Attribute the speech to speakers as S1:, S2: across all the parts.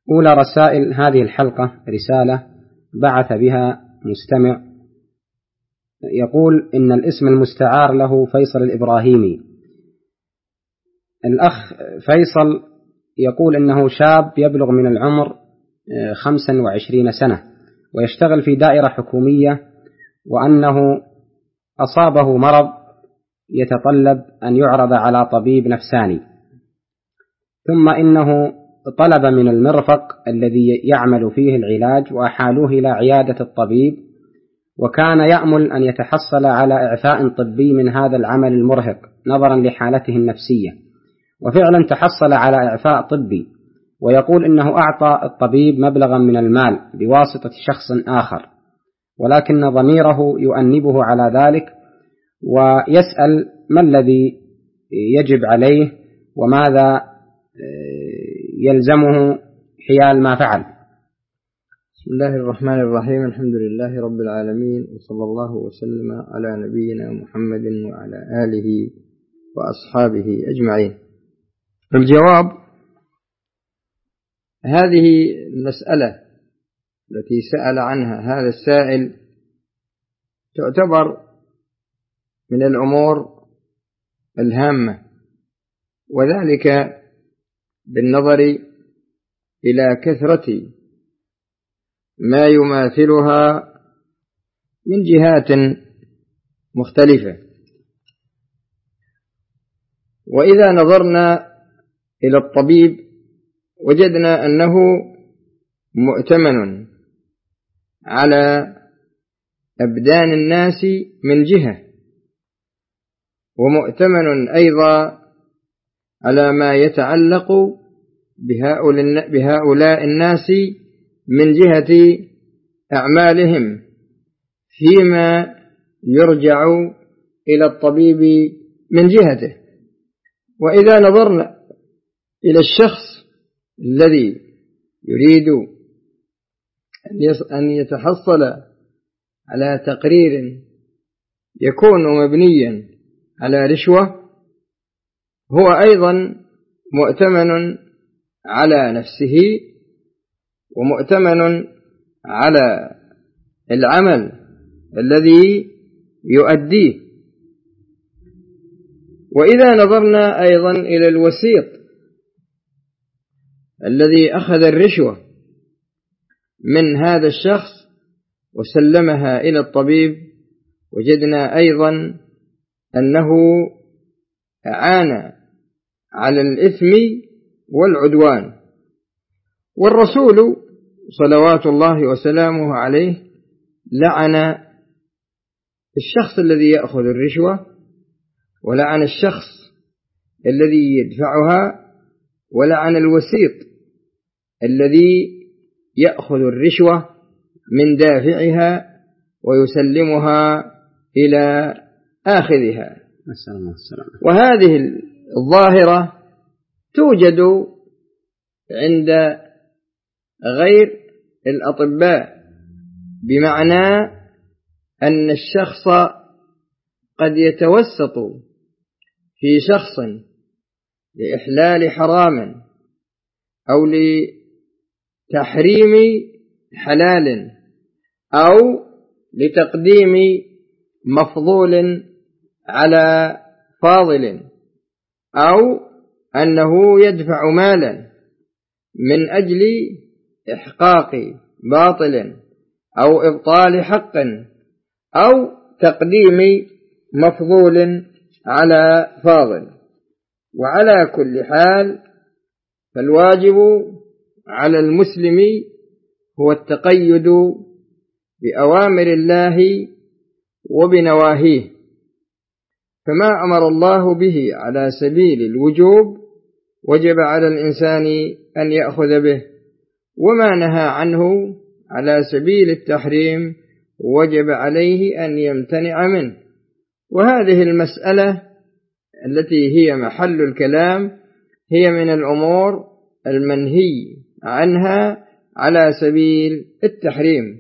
S1: أولى رسائل هذه الحلقة رسالة بعث بها مستمع يقول إن الاسم المستعار له فيصل الإبراهيمي. الأخ فيصل يقول إنه شاب يبلغ من العمر 25 سنة ويشتغل في دائرة حكومية، وأنه أصابه مرض يتطلب أن يعرض على طبيب نفساني، ثم إنه طلب من المرفق الذي يعمل فيه العلاج وأحالوه إلى عيادة الطبيب، وكان يأمل أن يتحصل على إعفاء طبي من هذا العمل المرهق نظرا لحالته النفسية، وفعلا تحصل على إعفاء طبي، ويقول إنه أعطى الطبيب مبلغا من المال بواسطة شخص آخر، ولكن ضميره يؤنبه على ذلك، ويسأل ما الذي يجب عليه وماذا يلزمه حيال ما فعل.
S2: بسم الله الرحمن الرحيم. الحمد لله رب العالمين، وصلى الله وسلم على نبينا محمد وعلى آله وأصحابه أجمعين. الجواب: هذه المسألة التي سأل عنها هذا السائل تعتبر من الأمور الهامة، وذلك بالنظر إلى كثرة ما يماثلها من جهات مختلفة. وإذا نظرنا إلى الطبيب وجدنا أنه مؤتمن على أبدان الناس من جهة، ومؤتمن أيضا على ما يتعلق بهؤلاء الناس من جهة أعمالهم فيما يرجع إلى الطبيب من جهته. وإذا نظرنا إلى الشخص الذي يريد أن يتحصل على تقرير يكون مبنيا على رشوة، هو أيضا مؤتمن على نفسه ومؤتمن على العمل الذي يؤديه. وإذا نظرنا أيضا إلى الوسيط الذي أخذ الرشوة من هذا الشخص وسلمها إلى الطبيب، وجدنا أيضا أنه أعان على الإثم والعدوان. والرسول صلوات الله وسلامه عليه لعن الشخص الذي يأخذ الرشوة، ولعن الشخص الذي يدفعها، ولعن الوسيط الذي يأخذ الرشوة من دافعها ويسلمها إلى آخذها. وهذه الظاهرة توجد عند غير الأطباء، بمعنى أن الشخص قد يتوسط في شخص لإحلال حرام أو لتحريم حلال أو لتقديم مفضول على فاضل، أو أنه يدفع مالا من أجل إحقاق باطل أو إبطال حق أو تقديم مفضول على فاضل. وعلى كل حال فالواجب على المسلم هو التقيد بأوامر الله وبنواهيه، فما أمر الله به على سبيل الوجوب وجب على الإنسان أن يأخذ به، وما نهى عنه على سبيل التحريم وجب عليه أن يمتنع منه. وهذه المسألة التي هي محل الكلام هي من الأمور المنهي عنها على سبيل التحريم.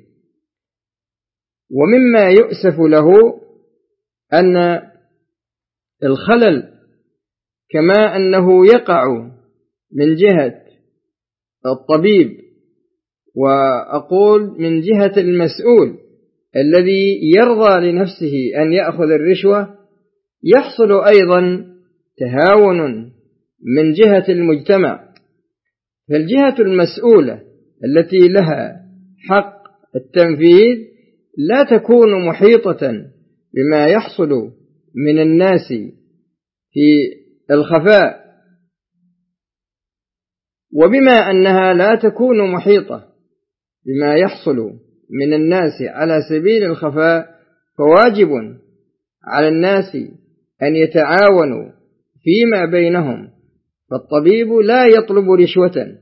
S2: ومما يؤسف له أن الخلل كما أنه يقع من جهة الطبيب، وأقول من جهة المسؤول الذي يرضى لنفسه أن يأخذ الرشوة، يحصل أيضا تهاون من جهة المجتمع. فالجهة المسؤولة التي لها حق التنفيذ لا تكون محيطة بما يحصل من الناس في الخفاء. وبما أنها لا تكون محيطة بما يحصل من الناس على سبيل الخفاء، فواجب على الناس أن يتعاونوا فيما بينهم. فالطبيب لا يطلب رشوة،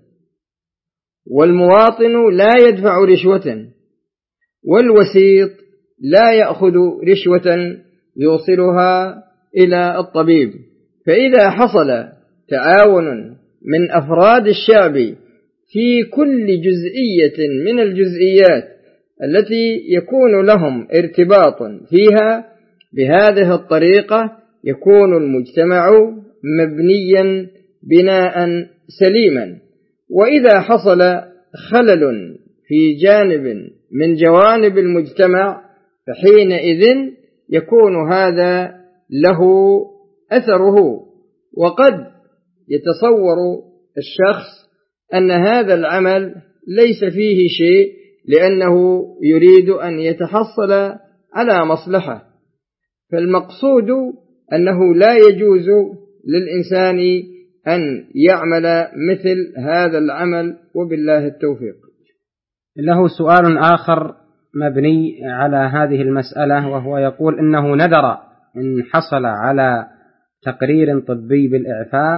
S2: والمواطن لا يدفع رشوة، والوسيط لا يأخذ رشوة يوصلها إلى الطبيب. فإذا حصل تعاون من أفراد الشعب في كل جزئية من الجزئيات التي يكون لهم ارتباط فيها بهذه الطريقة، يكون المجتمع مبنيا بناء سليما. وإذا حصل خلل في جانب من جوانب المجتمع، فحينئذ يكون هذا له أثره. وقد يتصور الشخص أن هذا العمل ليس فيه شيء لأنه يريد أن يتحصل على مصلحة. فالمقصود أنه لا يجوز للإنسان أن يعمل مثل هذا العمل، وبالله التوفيق.
S1: له سؤال آخر مبني على هذه المسألة، وهو يقول إنه نذر إن حصل على تقرير طبي بالإعفاء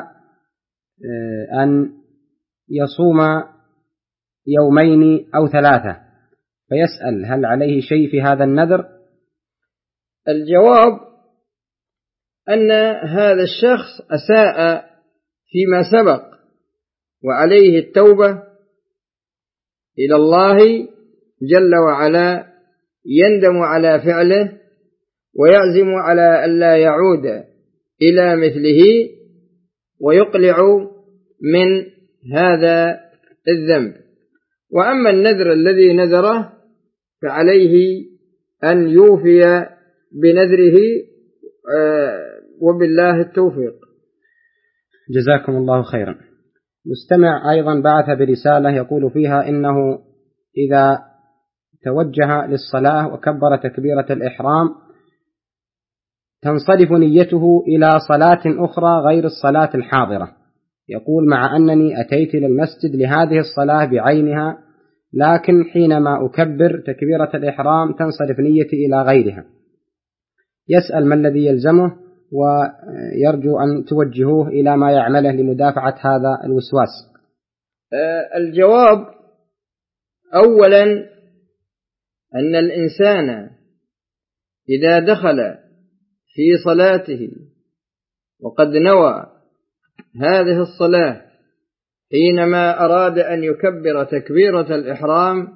S1: أن يصوم يومين أو 3، فيسأل هل عليه شيء في هذا النذر؟
S2: الجواب أن هذا الشخص أساء فيما سبق، وعليه التوبة إلى الله جل وعلا، يندم على فعله ويعزم على ألا يعود إلى مثله، ويقلع من هذا الذنب. وأما النذر الذي نذره فعليه أن يوفي بنذره، وبالله التوفيق.
S1: جزاكم الله خيرا. مستمع أيضا بعث برسالة يقول فيها إنه إذا توجه للصلاة وكبر تكبيرة الإحرام تنصرف نيته إلى صلاة أخرى غير الصلاة الحاضرة. يقول مع أنني أتيت إلى المسجد لهذه الصلاة بعينها، لكن حينما أكبر تكبيرة الإحرام تنصرف نيتي إلى غيرها. يسأل ما الذي يلزمه، ويرجو أن توجهوه إلى ما يعمله لمدافعة هذا الوسواس.
S2: الجواب أولا أن الإنسان إذا دخل في صلاته وقد نوى هذه الصلاة حينما أراد أن يكبر تكبيرة الإحرام،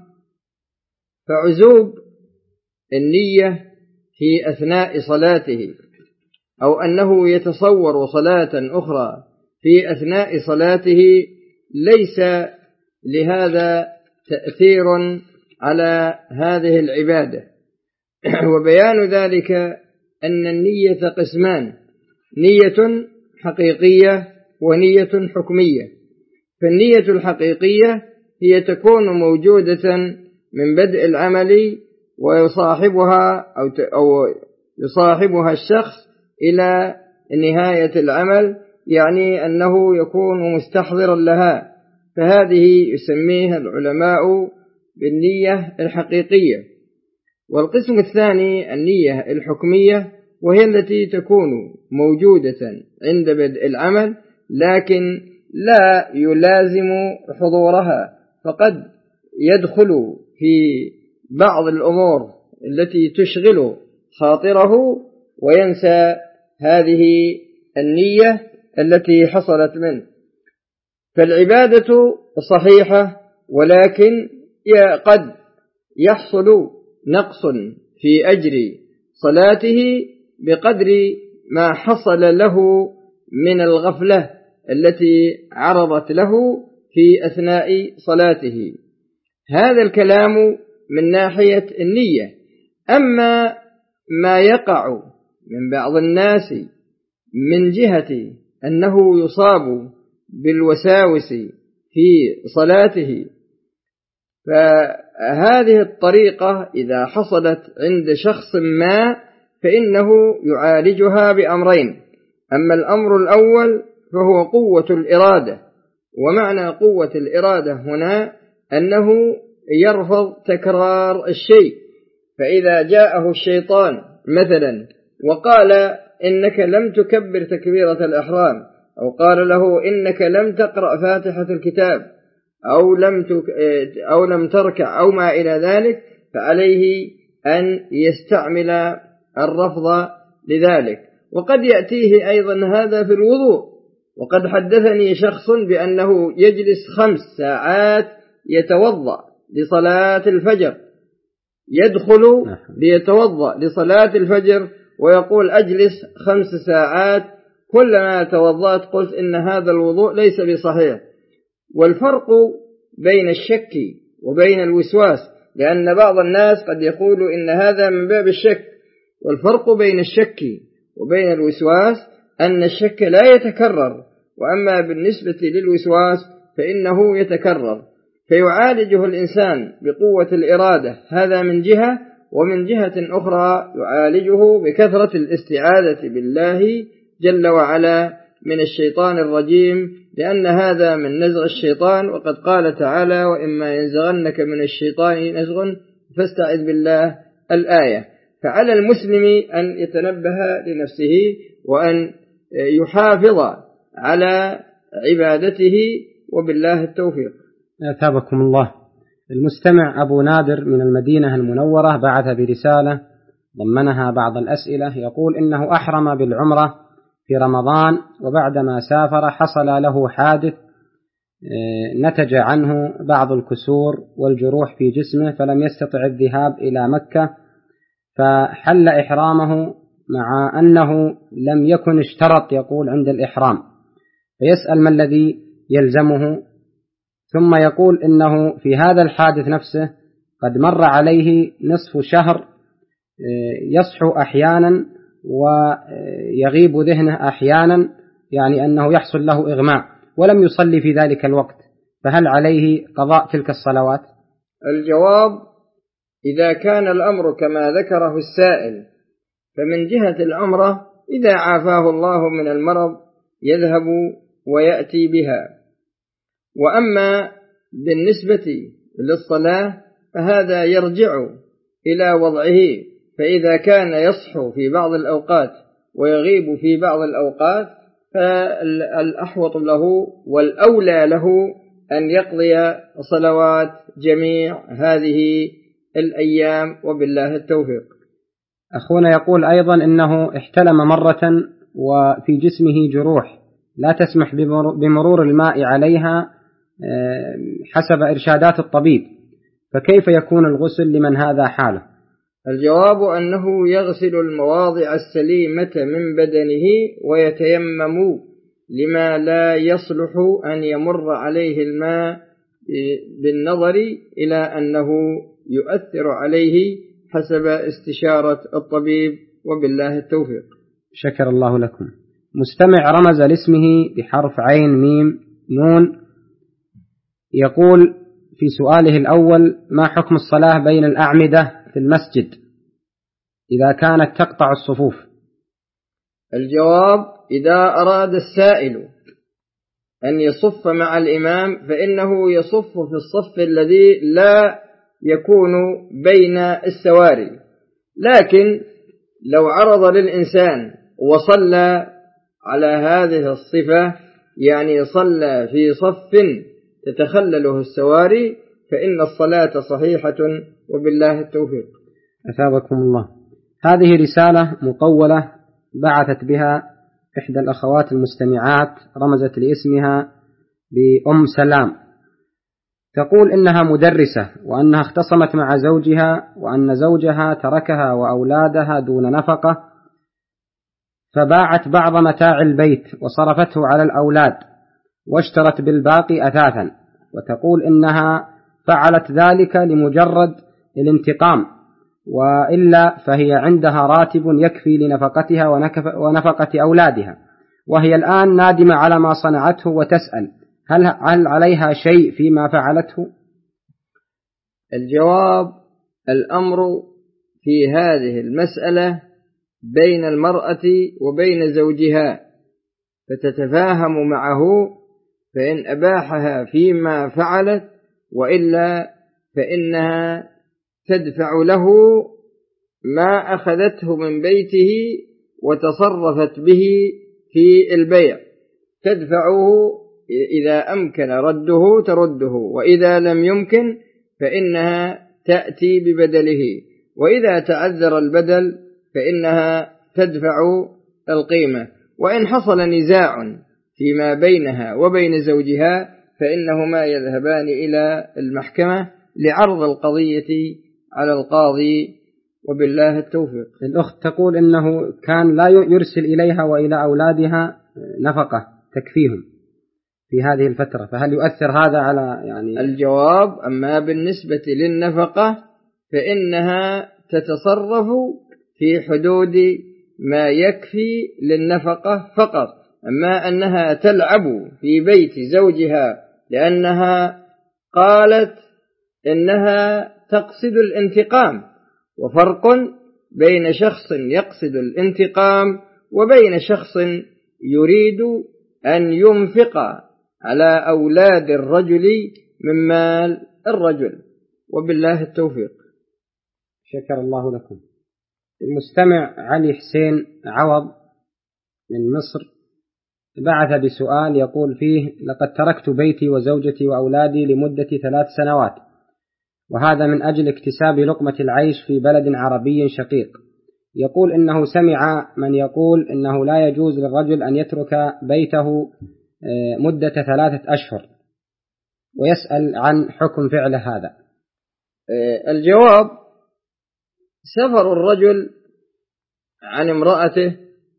S2: فعزوب النية في أثناء صلاته، أو أنه يتصور صلاة أخرى في أثناء صلاته، ليس لهذا تأثير على هذه العبادة. وبيان ذلك أن النية قسمان: نية حقيقية ونية حكمية. فالنية الحقيقية هي تكون موجودة من بدء العمل، ويصاحبها أو يصاحبها الشخص إلى نهاية العمل، يعني أنه يكون مستحضرا لها، فهذه يسميها العلماء بالنية الحقيقية. والقسم الثاني النية الحكمية، وهي التي تكون موجودة عند بدء العمل لكن لا يلازم حضورها، فقد يدخل في بعض الأمور التي تشغل خاطره وينسى هذه النية التي حصلت منه. فالعبادة صحيحة، ولكن قد يحصل نقص في أجر صلاته بقدر ما حصل له من الغفلة التي عرضت له في أثناء صلاته. هذا الكلام من ناحية النية. أما ما يقع من بعض الناس من جهة أنه يصاب بالوساوس في صلاته، فهذه الطريقة إذا حصلت عند شخص ما فإنه يعالجها بأمرين. أما الأمر الأول فهو قوة الإرادة، ومعنى قوة الإرادة هنا أنه يرفض تكرار الشيء. فإذا جاءه الشيطان مثلا وقال إنك لم تكبر تكبيرة الإحرام، أو قال له إنك لم تقرأ فاتحة الكتاب، أو لم تركع أو ما إلى ذلك، فعليه أن يستعمل الرفض لذلك. وقد يأتيه أيضا هذا في الوضوء. وقد حدثني شخص بأنه يجلس 5 ساعات يتوضأ لصلاة الفجر، يدخل ليتوضأ لصلاة الفجر ويقول أجلس 5 ساعات، كلما توضأت قلت إن هذا الوضوء ليس بصحيح. والفرق بين الشك وبين الوسواس، لأن بعض الناس قد يقول إن هذا من باب الشك، والفرق بين الشك وبين الوسواس أن الشك لا يتكرر، وأما بالنسبة للوسواس فإنه يتكرر، فيعالجه الإنسان بقوة الإرادة، هذا من جهة. ومن جهة أخرى يعالجه بكثرة الاستعاذة بالله جل وعلا من الشيطان الرجيم، لأن هذا من نزغ الشيطان. وقد قال تعالى: وإما ينزغنك من الشيطان نزغ فاستعذ بالله، الآية. فعلى المسلم أن يتنبه لنفسه وأن يحافظ على عبادته، وبالله التوفيق.
S1: أثابكم الله. المستمع أبو نادر من المدينة المنورة بعث برسالة ضمنها بعض الأسئلة، يقول إنه أحرم بالعمرة في رمضان، وبعدما سافر حصل له حادث نتج عنه بعض الكسور والجروح في جسمه، فلم يستطع الذهاب إلى مكة، فحل إحرامه مع أنه لم يكن اشترط يقول عند الإحرام، فيسأل ما الذي يلزمه. ثم يقول إنه في هذا الحادث نفسه قد مر عليه نصف شهر، يصحو أحيانا ويغيب ذهنه أحيانا، يعني أنه يحصل له إغماء، ولم يصلي في ذلك الوقت، فهل عليه قضاء تلك الصلوات؟
S2: الجواب: إذا كان الأمر كما ذكره السائل، فمن جهة العمرة إذا عافاه الله من المرض يذهب ويأتي بها. وأما بالنسبة للصلاة فهذا يرجع إلى وضعه، فإذا كان يصحو في بعض الأوقات ويغيب في بعض الأوقات فالأحوط له والأولى له أن يقضي صلوات جميع هذه الأيام، وبالله التوفيق.
S1: أخونا يقول أيضا إنه احتلم مرة وفي جسمه جروح لا تسمح بمرور الماء عليها حسب إرشادات الطبيب، فكيف يكون الغسل لمن هذا حاله؟
S2: الجواب أنه يغسل المواضع السليمة من بدنه ويتيمم لما لا يصلح أن يمر عليه الماء بالنظر إلى أنه يؤثر عليه حسب استشارة الطبيب، وبالله التوفيق.
S1: شكر الله لكم. مستمع رمز لاسمه بحرف عين ميم نون، يقول في سؤاله الأول: ما حكم الصلاة بين الأعمدة في المسجد إذا كانت تقطع الصفوف؟
S2: الجواب: إذا أراد السائل أن يصف مع الإمام فإنه يصف في الصف الذي لا يكون بين السواري، لكن لو عرض للإنسان وصلى على هذه الصفة، يعني صلى في صف تتخلله السواري، فإن الصلاة صحيحة، وبالله التوفيق.
S1: أثابكم الله. هذه رسالة مطولة بعثت بها إحدى الأخوات المستمعات، رمزت لاسمها بأم سلام، تقول إنها مدرسة وأنها اختصمت مع زوجها، وأن زوجها تركها وأولادها دون نفقة، فباعت بعض متاع البيت وصرفته على الأولاد واشترت بالباقي أثاثا، وتقول إنها فعلت ذلك لمجرد الانتقام، وإلا فهي عندها راتب يكفي لنفقتها ونفقة أولادها، وهي الآن نادمة على ما صنعته وتسأل هل عليها شيء فيما فعلته؟
S2: الجواب: الأمر في هذه المسألة بين المرأة وبين زوجها، فتتفاهم معه، فإن أباحها فيما فعلت، وإلا فإنها تدفع له ما أخذته من بيته وتصرفت به في البيع، تدفعه إذا أمكن رده ترده، وإذا لم يمكن فإنها تأتي ببدله، وإذا تعذر البدل فإنها تدفع القيمة. وإن حصل نزاع فيما بينها وبين زوجها فإنهما يذهبان إلى المحكمة لعرض القضية على القاضي، وبالله التوفيق.
S1: الأخت تقول إنه كان لا يرسل إليها وإلى أولادها نفقة تكفيهم في هذه الفترة، فهل يؤثر هذا على
S2: الجواب: أما بالنسبة للنفقة فإنها تتصرف في حدود ما يكفي للنفقة فقط، أما أنها تلعب في بيت زوجها لأنها قالت إنها تقصد الانتقام، وفرق بين شخص يقصد الانتقام وبين شخص يريد أن ينفق على أولاد الرجل من مال الرجل، وبالله التوفيق.
S1: شكر الله لكم. المستمع علي حسين عوض من مصر بعث بسؤال يقول فيه: لقد تركت بيتي وزوجتي وأولادي لمدة 3 سنوات، وهذا من أجل اكتساب لقمة العيش في بلد عربي شقيق. يقول إنه سمع من يقول إنه لا يجوز للرجل أن يترك بيته مدة 3 أشهر، ويسأل عن حكم فعل هذا.
S2: الجواب: سفر الرجل عن امرأته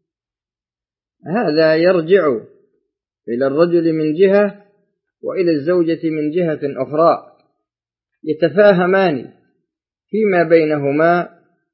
S2: هذا يرجع إلى الرجل من جهة وإلى الزوجة من جهة أخرى، يتفاهمان فيما بينهما،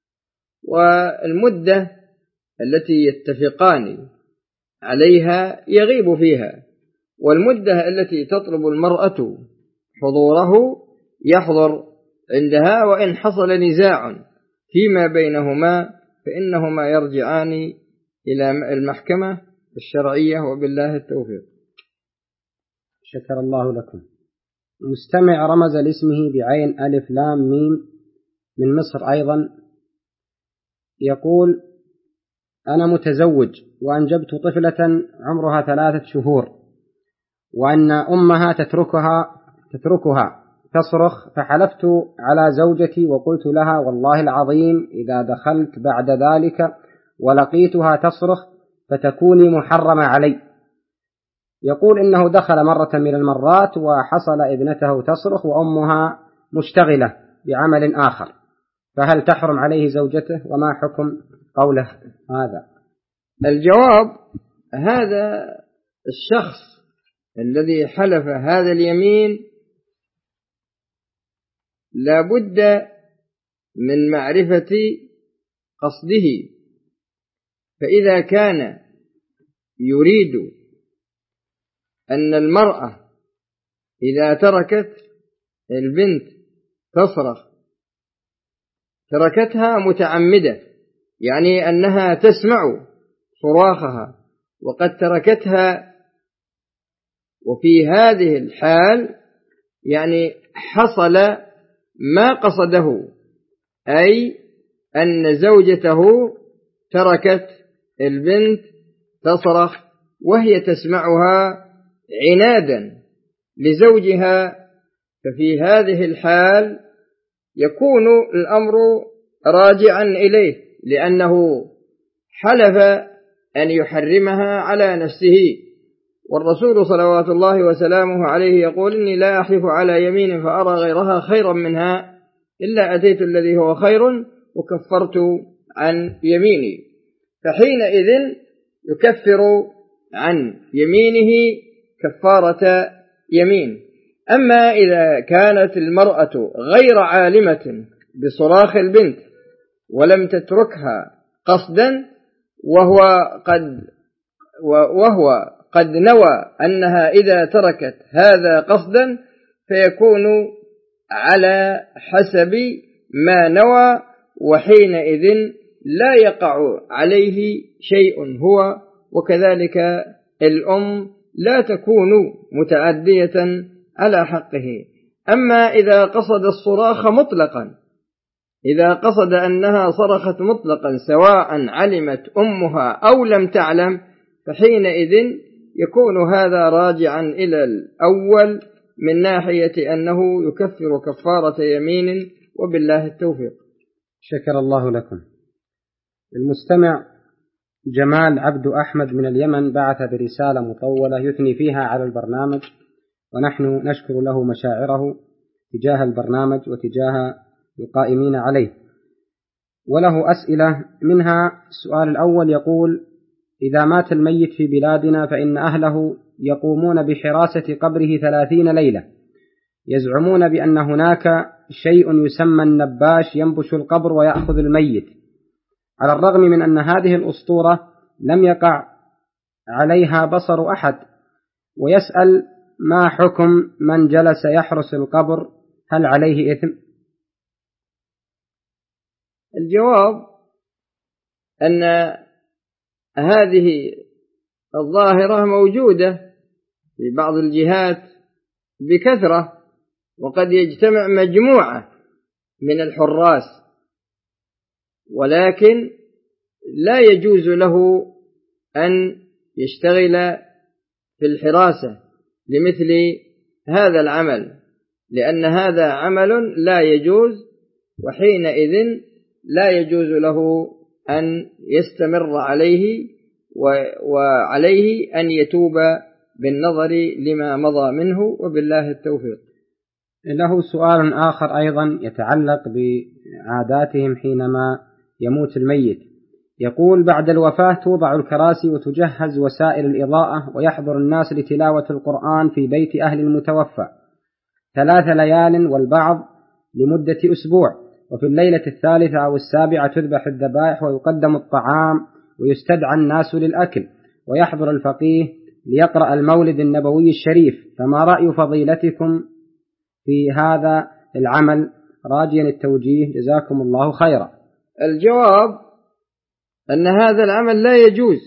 S2: والمدة التي يتفقان عليها يغيب فيها، والمدة التي تطلب المرأة حضوره يحضر عندها، وإن حصل نزاع فيما بينهما فإنهما يرجعان إلى المحكمة الشرعية، وبالله التوفيق.
S1: شكر الله لكم. مستمع رمز لاسمه بعين ألف لام ميم من مصر أيضا يقول: أنا متزوج وأنجبت طفلة عمرها 3 شهور، وأن أمها تتركها تصرخ، فحلفت على زوجتي وقلت لها: والله العظيم إذا دخلت بعد ذلك ولقيتها تصرخ فتكوني محرمة علي. يقول إنه دخل مرة من المرات وحصل ابنته تصرخ وأمها مشتغلة بعمل آخر، فهل تحرم عليه زوجته؟ وما حكم قوله هذا؟
S2: الجواب: هذا الشخص الذي حلف هذا اليمين لا بد من معرفة قصده، فإذا كان يريد أن المرأة إذا تركت البنت تصرخ تركتها متعمدة، يعني أنها تسمع صراخها وقد تركتها، وفي هذه الحال يعني حصل ما قصده، أي أن زوجته تركت البنت تصرخ وهي تسمعها عنادا لزوجها، ففي هذه الحال يكون الأمر راجعا إليه، لأنه حلف أن يحرمها على نفسه، والرسول صلوات الله وسلامه عليه يقول: إني لا أحلف على يمين فأرى غيرها خيرا منها إلا أتيت الذي هو خير وكفرت عن يميني، فحينئذ يكفر عن يمينه كفارة يمين. أما إذا كانت المرأة غير عالمة بصراخ البنت ولم تتركها قصدا وهو قد نوى أنها إذا تركت هذا قصدا فيكون على حسب ما نوى، وحينئذ لا يقع عليه شيء هو. وكذلك الأم لا تكون متعدية على حقه. أما إذا قصد الصراخ مطلقا، إذا قصد أنها صرخت مطلقا سواء علمت أمها أو لم تعلم، فحينئذ يكون هذا راجعا إلى الأول من ناحية أنه يكفر كفارة يمين، وبالله التوفيق.
S1: شكر الله لكم. المستمع جمال عبد أحمد من اليمن بعث برسالة مطولة يثني فيها على البرنامج، ونحن نشكر له مشاعره تجاه البرنامج وتجاه القائمين عليه، وله أسئلة. منها السؤال الأول يقول: إذا مات الميت في بلادنا فإن أهله يقومون بحراسة قبره 30 ليلة، يزعمون بأن هناك شيء يسمى النباش ينبش القبر ويأخذ الميت، على الرغم من أن هذه الأسطورة لم يقع عليها بصر أحد. ويسأل: ما حكم من جلس يحرس القبر؟ هل عليه إثم؟
S2: الجواب أن هذه الظاهرة موجودة في بعض الجهات بكثرة، وقد يجتمع مجموعة من الحراس، ولكن لا يجوز له أن يشتغل في الحراسة لمثل هذا العمل، لأن هذا عمل لا يجوز، وحينئذ لا يجوز له أن يستمر عليه، وعليه أن يتوب بالنظر لما مضى منه، وبالله التوفيق.
S1: له سؤال آخر أيضا يتعلق بعاداتهم حينما يموت الميت. يقول: بعد الوفاة توضع الكراسي وتجهز وسائل الإضاءة، ويحضر الناس لتلاوة القرآن في بيت أهل المتوفى 3 ليال، والبعض لمدة أسبوع، وفي الليلة 3 أو 7 تذبح الذبائح ويقدم الطعام ويستدعى الناس للأكل، ويحضر الفقيه ليقرأ المولد النبوي الشريف. فما رأي فضيلتكم في هذا العمل؟ راجيا التوجيه، جزاكم الله خيرا.
S2: الجواب أن هذا العمل لا يجوز.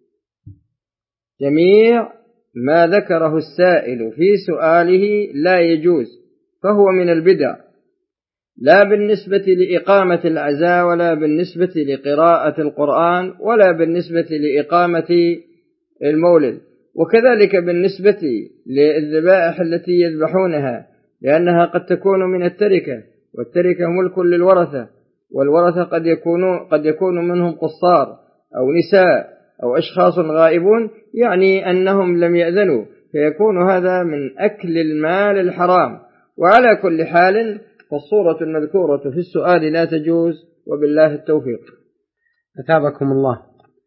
S2: جميع ما ذكره السائل في سؤاله لا يجوز، فهو من البدع، لا بالنسبة لإقامة العزاء، ولا بالنسبة لقراءة القرآن، ولا بالنسبة لإقامة المولد، وكذلك بالنسبة للذبائح التي يذبحونها، لأنها قد تكون من التركة، والتركة ملك للورثة، والورثة قد يكون منهم قصار أو نساء أو أشخاص غائبون، يعني أنهم لم يأذنوا، فيكون هذا من أكل المال الحرام. وعلى كل حال فالصورة المذكورة في السؤال لا تجوز، وبالله التوفيق.
S1: أثابكم الله.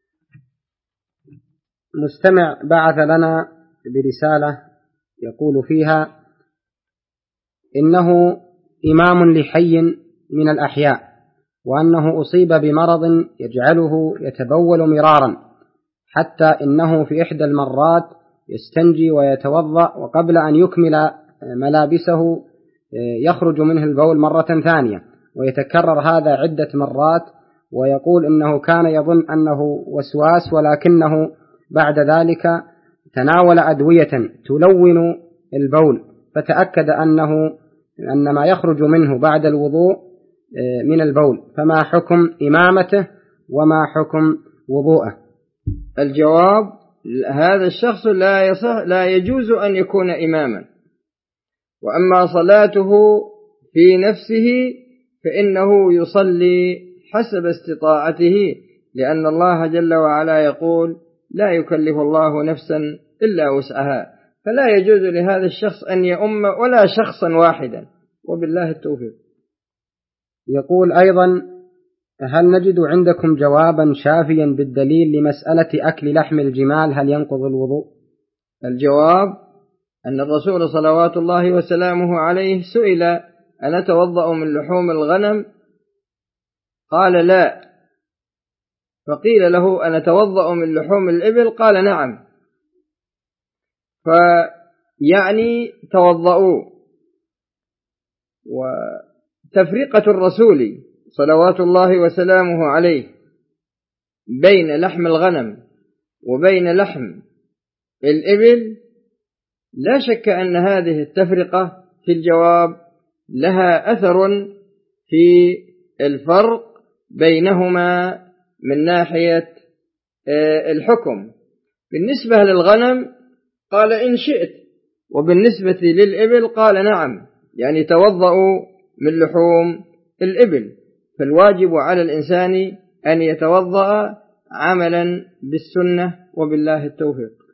S1: مستمع بعث لنا برسالة يقول فيها إنه إمام لحي من الأحياء، وأنه أصيب بمرض يجعله يتبول مرارا، حتى إنه في إحدى المرات يستنجي ويتوضأ، وقبل أن يكمل ملابسه يخرج منه البول مرة ثانية، ويتكرر هذا عدة مرات، ويقول إنه كان يظن أنه وسواس، ولكنه بعد ذلك تناول أدوية تلون البول، فتأكد أن ما يخرج منه بعد الوضوء من البول. فما حكم إمامته وما حكم وضوءه؟
S2: الجواب: هذا الشخص لا يجوز أن يكون إماما. وأما صلاته في نفسه فإنه يصلي حسب استطاعته، لأن الله جل وعلا يقول: لا يكلف الله نفسا إلا وسعها، فلا يجوز لهذا الشخص أن يؤم ولا شخصا واحدا، وبالله التوفيق.
S1: يقول أيضا: هل نجد عندكم جوابا شافيا بالدليل لمسألة أكل لحم الجمال هل ينقض الوضوء؟
S2: الجواب: أن الرسول صلوات الله وسلامه عليه سئل: أنا أتوضأ من لحوم الغنم؟ قال: لا. فقيل له: أنا أتوضأ من لحوم الإبل؟ قال: نعم. فيعني توضأوا. وتفرقة الرسول صلوات الله وسلامه عليه بين لحم الغنم وبين لحم الإبل لا شك أن هذه التفرقة في الجواب لها أثر في الفرق بينهما من ناحية الحكم. بالنسبة للغنم قال: إن شئت، وبالنسبة للإبل قال: نعم، يعني توضأوا من لحوم الإبل. فالواجب على الإنسان أن يتوضأ عملا بالسنة، وبالله التوفيق.